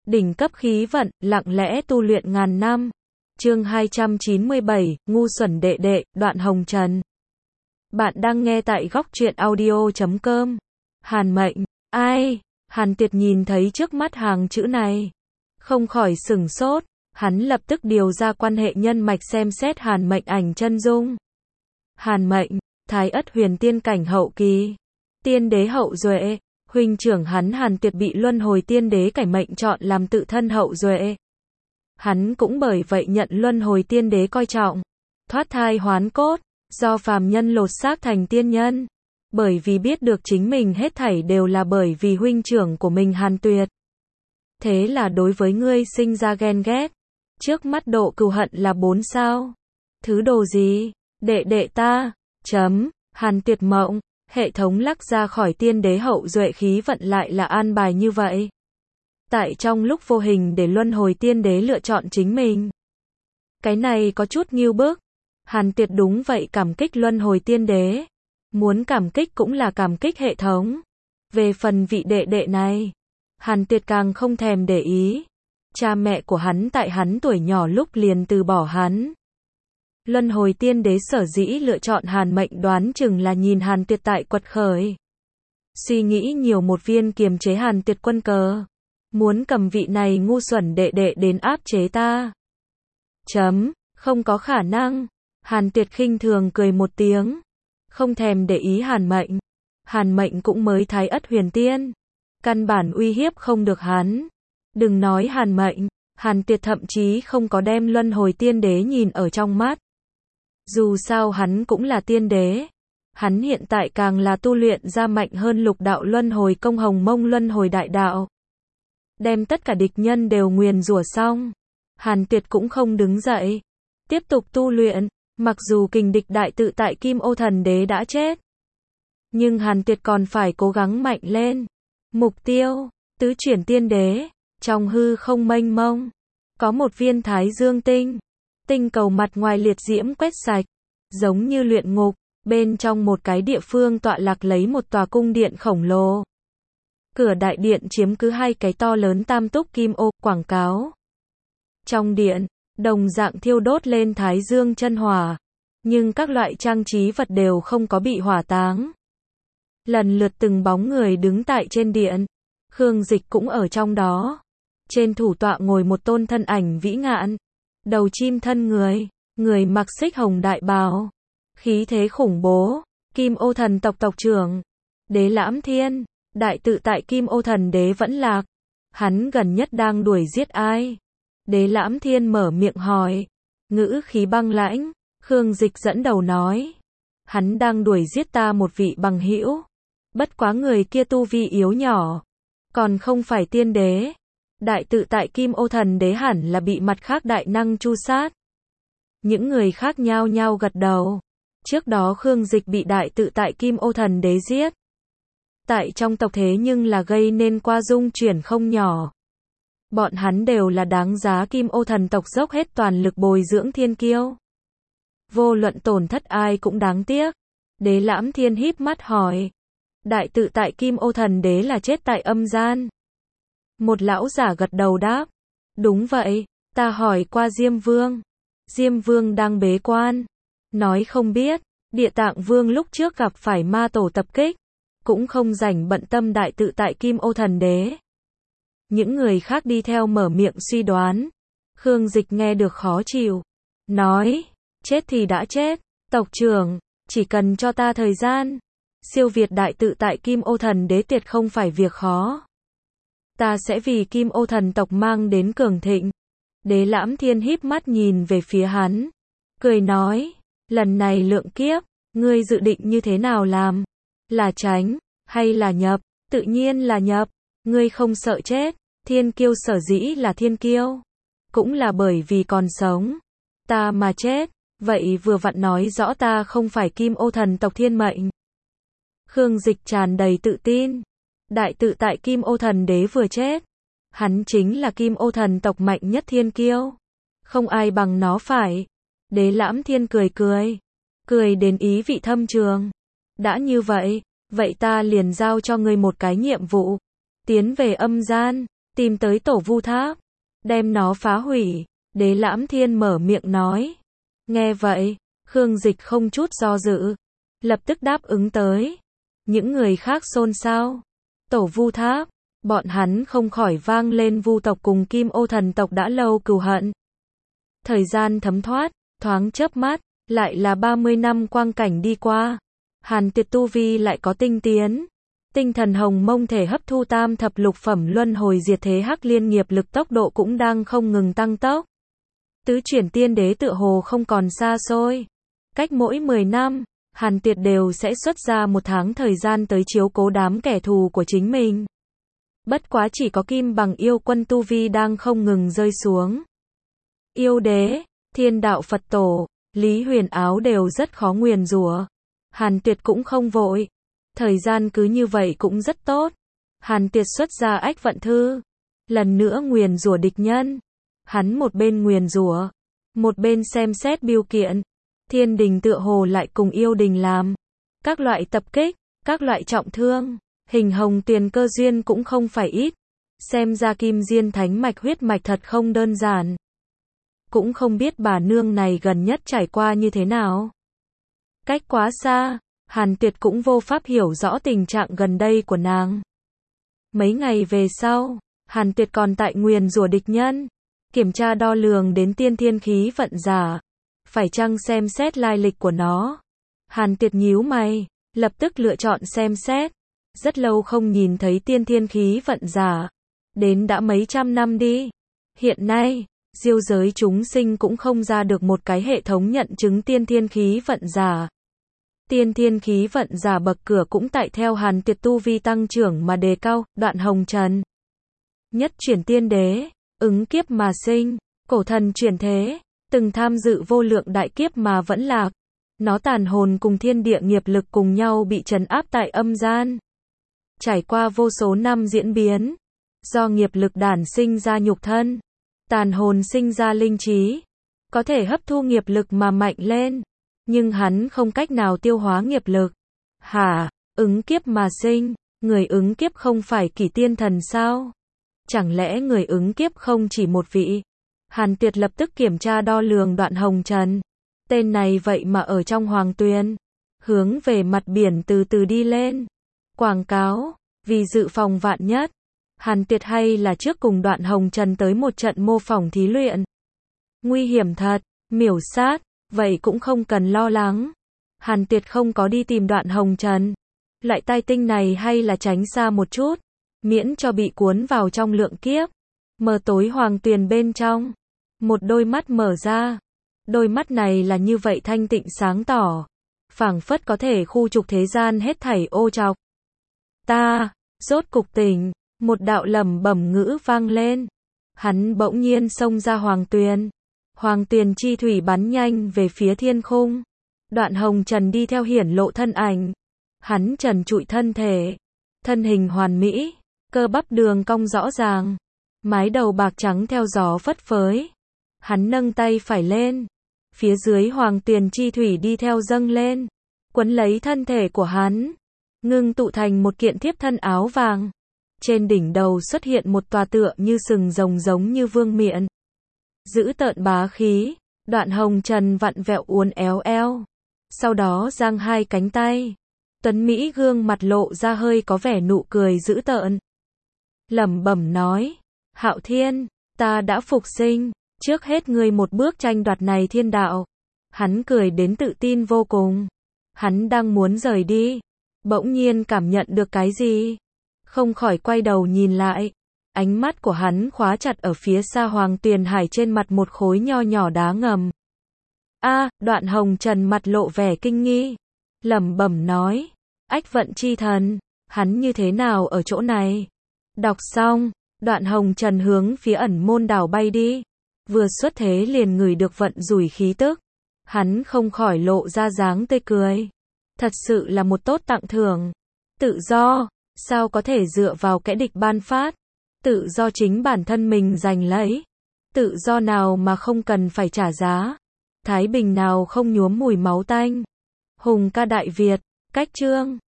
Đỉnh cấp khí vận, lặng lẽ tu luyện ngàn năm. Chương 297, ngu xuẩn đệ đệ, đoạn hồng trần. Bạn đang nghe tại góc truyện audio.com. Hàn Mệnh, ai? Hàn Tiệt nhìn thấy trước mắt hàng chữ này, không khỏi sửng sốt, hắn lập tức điều ra quan hệ nhân mạch xem xét Hàn Mệnh ảnh chân dung. Hàn Mệnh, Thái Ất huyền tiên cảnh hậu kỳ, tiên đế hậu duệ, huynh trưởng hắn Hàn Tiệt bị luân hồi tiên đế cải mệnh chọn làm tự thân hậu duệ. Hắn cũng bởi vậy nhận luân hồi tiên đế coi trọng, thoát thai hoán cốt, do phàm nhân lột xác thành tiên nhân. Bởi vì biết được chính mình hết thảy đều là bởi vì huynh trưởng của mình Hàn Tuyệt. Thế là đối với ngươi sinh ra ghen ghét. Trước mắt độ cừu hận là 4 sao. Thứ đồ gì? Đệ đệ ta. Hàn Tuyệt mộng. Hệ thống lắc ra khỏi tiên đế hậu duệ khí vận lại là an bài như vậy. Tại trong lúc vô hình để luân hồi tiên đế lựa chọn chính mình. Cái này có chút nghiêu bức. Hàn Tuyệt đúng vậy cảm kích luân hồi tiên đế. Muốn cảm kích cũng là cảm kích hệ thống. Về phần vị đệ đệ này, Hàn Tuyệt càng không thèm để ý. Cha mẹ của hắn tại hắn tuổi nhỏ lúc liền từ bỏ hắn. Luân hồi tiên đế sở dĩ lựa chọn Hàn Mệnh đoán chừng là nhìn Hàn Tuyệt tại quật khởi. Suy nghĩ nhiều một viên kiềm chế Hàn Tuyệt quân cờ. Muốn cầm vị này ngu xuẩn đệ đệ đến áp chế ta. Không có khả năng. Hàn Tuyệt khinh thường cười một tiếng. Không thèm để ý Hàn Mệnh. Hàn Mệnh cũng mới Thái Ất huyền tiên. Căn bản uy hiếp không được hắn. Đừng nói Hàn Mệnh, Hàn Tuyệt thậm chí không có đem luân hồi tiên đế nhìn ở trong mắt. Dù sao hắn cũng là tiên đế. Hắn hiện tại càng là tu luyện ra mạnh hơn lục đạo luân hồi công hồng mông luân hồi đại đạo. Đem tất cả địch nhân đều nguyền rủa xong. Hàn Tuyệt cũng không đứng dậy. Tiếp tục tu luyện. Mặc dù kình địch đại tự tại Kim Ô Thần Đế đã chết, nhưng Hàn Tuyệt còn phải cố gắng mạnh lên. Mục tiêu, tứ chuyển tiên đế. Trong hư không mênh mông, có một viên thái dương tinh. Tinh cầu mặt ngoài liệt diễm quét sạch, giống như luyện ngục. Bên trong một cái địa phương tọa lạc lấy một tòa cung điện khổng lồ. Cửa đại điện chiếm cứ hai cái to lớn tam túc kim ô, quảng cáo. Trong điện, đồng dạng thiêu đốt lên thái dương chân hỏa, nhưng các loại trang trí vật đều không có bị hỏa táng. Lần lượt từng bóng người đứng tại trên điện, Khương Dịch cũng ở trong đó. Trên thủ tọa ngồi một tôn thân ảnh vĩ ngạn, đầu chim thân người, người mặc xích hồng đại bào, khí thế khủng bố, Kim Ô thần tộc tộc trưởng, Đế Lãm Thiên, đại tự tại Kim Ô thần đế vẫn lạc. Hắn gần nhất đang đuổi giết ai? Đế Lãm Thiên mở miệng hỏi, ngữ khí băng lãnh. Khương Dịch dẫn đầu nói, hắn đang đuổi giết ta một vị bằng hữu. Bất quá người kia tu vi yếu nhỏ, còn không phải tiên đế. Đại tự tại Kim Ô thần đế hẳn là bị mặt khác đại năng tru sát. Những người khác nhao nhao gật đầu. Trước đó Khương Dịch bị đại tự tại Kim Ô thần đế giết. Tại trong tộc thế nhưng là gây nên qua dung chuyển không nhỏ. Bọn hắn đều là đáng giá Kim Ô thần tộc dốc hết toàn lực bồi dưỡng thiên kiêu. Vô luận tổn thất ai cũng đáng tiếc. Đế Lãm Thiên híp mắt hỏi. Đại tự tại Kim Ô thần đế là chết tại âm gian. Một lão giả gật đầu đáp. Đúng vậy, ta hỏi qua Diêm Vương. Diêm Vương đang bế quan. Nói không biết, Địa Tạng Vương lúc trước gặp phải ma tổ tập kích. Cũng không rảnh bận tâm đại tự tại Kim Ô thần đế. Những người khác đi theo mở miệng suy đoán. Khương Dịch nghe được khó chịu. Nói, chết thì đã chết. Tộc trưởng, chỉ cần cho ta thời gian. Siêu việt đại tự tại Kim Ô thần đế tuyệt không phải việc khó. Ta sẽ vì Kim Ô thần tộc mang đến cường thịnh. Đế Lãm Thiên híp mắt nhìn về phía hắn. Cười nói, lần này lượng kiếp, ngươi dự định như thế nào làm? Là tránh, hay là nhập? Tự nhiên là nhập. Ngươi không sợ chết. Thiên kiêu sở dĩ là thiên kiêu, cũng là bởi vì còn sống. Ta mà chết, vậy vừa vặn nói rõ ta không phải Kim Ô thần tộc thiên mệnh. Khương Dịch tràn đầy tự tin. Đại tự tại Kim Ô thần đế vừa chết, hắn chính là Kim Ô thần tộc mạnh nhất thiên kiêu. Không ai bằng nó phải. Đế Lãm Thiên cười cười. Cười đến ý vị thâm trường. Đã như vậy, vậy ta liền giao cho ngươi một cái nhiệm vụ. Tiến về âm gian, tìm tới tổ vu tháp, đem nó phá hủy. Đế Lãm Thiên mở miệng nói. Nghe vậy, Khương Dịch không chút do dự, lập tức đáp ứng tới. Những người khác xôn xao. Tổ vu tháp, bọn hắn không khỏi vang lên vu tộc cùng Kim Ô thần tộc đã lâu cừu hận. Thời gian thấm thoát, thoáng chớp mắt, lại là 30 năm quang cảnh đi qua. Hàn Tuyệt tu vi lại có tinh tiến. Tinh thần hồng mông thể hấp thu tam thập lục phẩm luân hồi diệt thế hắc liên nghiệp lực tốc độ cũng đang không ngừng tăng tốc. Tứ chuyển tiên đế tựa hồ không còn xa xôi. Cách mỗi 10 năm, Hàn Tuyệt đều sẽ xuất ra một tháng thời gian tới chiếu cố đám kẻ thù của chính mình. Bất quá chỉ có Kim Bằng yêu quân tu vi đang không ngừng rơi xuống. Yêu đế, Thiên đạo Phật tổ, Lý Huyền Áo đều rất khó nguyền rủa. Hàn Tuyệt cũng không vội. Thời gian cứ như vậy cũng rất tốt. Hàn Tuyệt xuất ra ách vận thư. Lần nữa nguyền rủa địch nhân. Hắn một bên nguyền rủa, một bên xem xét bưu kiện. Thiên đình tựa hồ lại cùng yêu đình làm. Các loại tập kích, các loại trọng thương. Hình hồng tiền cơ duyên cũng không phải ít. Xem ra Kim Diên thánh mạch huyết mạch thật không đơn giản. Cũng không biết bà nương này gần nhất trải qua như thế nào. Cách quá xa, Hàn Tuyệt cũng vô pháp hiểu rõ tình trạng gần đây của nàng. Mấy ngày về sau, Hàn Tuyệt còn tại nguyền rủa địch nhân. Kiểm tra đo lường đến tiên thiên khí vận giả. Phải chăng xem xét lai lịch của nó? Hàn Tuyệt nhíu mày, lập tức lựa chọn xem xét. Rất lâu không nhìn thấy tiên thiên khí vận giả. Đến đã mấy trăm năm đi. Hiện nay, diêu giới chúng sinh cũng không ra được một cái hệ thống nhận chứng tiên thiên khí vận giả. Tiên thiên khí vận giả bậc cửa cũng tại theo Hàn Tuyệt tu vi tăng trưởng mà đề cao. Đoạn hồng trần, nhất chuyển tiên đế, ứng kiếp mà sinh, cổ thần chuyển thế, từng tham dự vô lượng đại kiếp mà vẫn lạc. Nó tàn hồn cùng thiên địa nghiệp lực cùng nhau bị trấn áp tại âm gian. Trải qua vô số năm diễn biến, do nghiệp lực đản sinh ra nhục thân, tàn hồn sinh ra linh trí, có thể hấp thu nghiệp lực mà mạnh lên, nhưng hắn không cách nào tiêu hóa nghiệp lực. Hả, ứng kiếp mà sinh, người ứng kiếp không phải Kỷ Tiên Thần sao? Chẳng lẽ người ứng kiếp không chỉ một vị? Hàn Tuyệt lập tức kiểm tra đo lường Đoạn hồng trần. Tên này vậy mà ở trong hoàng tuyền, hướng về mặt biển từ từ đi lên. Quảng cáo, vì dự phòng vạn nhất, Hàn Tuyệt hay là trước cùng Đoạn hồng trần tới một trận mô phỏng thí luyện. Nguy hiểm thật, miểu sát, vậy cũng không cần lo lắng. Hàn Tuyệt không có đi tìm Đoạn hồng trần. Loại tai tinh này hay là tránh xa một chút, miễn cho bị cuốn vào trong lượng kiếp. Mờ tối hoàng tuyền bên trong, một đôi mắt mở ra. Đôi mắt này là như vậy thanh tịnh sáng tỏ, phảng phất có thể khu trục thế gian hết thảy ô trọc. Ta, rốt cục tỉnh, một đạo lẩm bẩm ngữ vang lên. Hắn bỗng nhiên xông ra hoàng tuyền. Hoàng tuyền chi thủy bắn nhanh về phía thiên khung. Đoạn hồng trần đi theo hiển lộ thân ảnh. Hắn trần trụi thân thể, thân hình hoàn mỹ, cơ bắp đường cong rõ ràng, mái đầu bạc trắng theo gió phất phới. Hắn nâng tay phải lên, phía dưới hoàng tuyền chi thủy đi theo dâng lên, quấn lấy thân thể của hắn, ngưng tụ thành một kiện thiếp thân áo vàng. Trên đỉnh đầu xuất hiện một tòa tựa như sừng rồng giống như vương miện. Dữ tợn bá khí, Đoạn hồng trần vặn vẹo uốn éo eo. Sau đó giang hai cánh tay. Tuấn Mỹ gương mặt lộ ra hơi có vẻ nụ cười dữ tợn. Lẩm bẩm nói, Hạo Thiên, ta đã phục sinh, trước hết ngươi một bước tranh đoạt này thiên đạo. Hắn cười đến tự tin vô cùng. Hắn đang muốn rời đi, bỗng nhiên cảm nhận được cái gì, không khỏi quay đầu nhìn lại. Ánh mắt của hắn khóa chặt ở phía xa hoàng tuyền hải trên mặt một khối nho nhỏ đá ngầm. Đoạn hồng trần mặt lộ vẻ kinh nghi, lẩm bẩm nói, ách vận chi thần, hắn như thế nào ở chỗ này? Đọc xong, Đoạn hồng trần hướng phía ẩn môn đảo bay đi. Vừa xuất thế liền ngửi được vận rủi khí tức. Hắn không khỏi lộ ra dáng tươi cười. Thật sự là một tốt tặng thưởng. Tự do, sao có thể dựa vào kẻ địch ban phát? Tự do chính bản thân mình giành lấy. Tự do nào mà không cần phải trả giá? Thái bình nào không nhuốm mùi máu tanh? Hùng ca Đại Việt, cách chương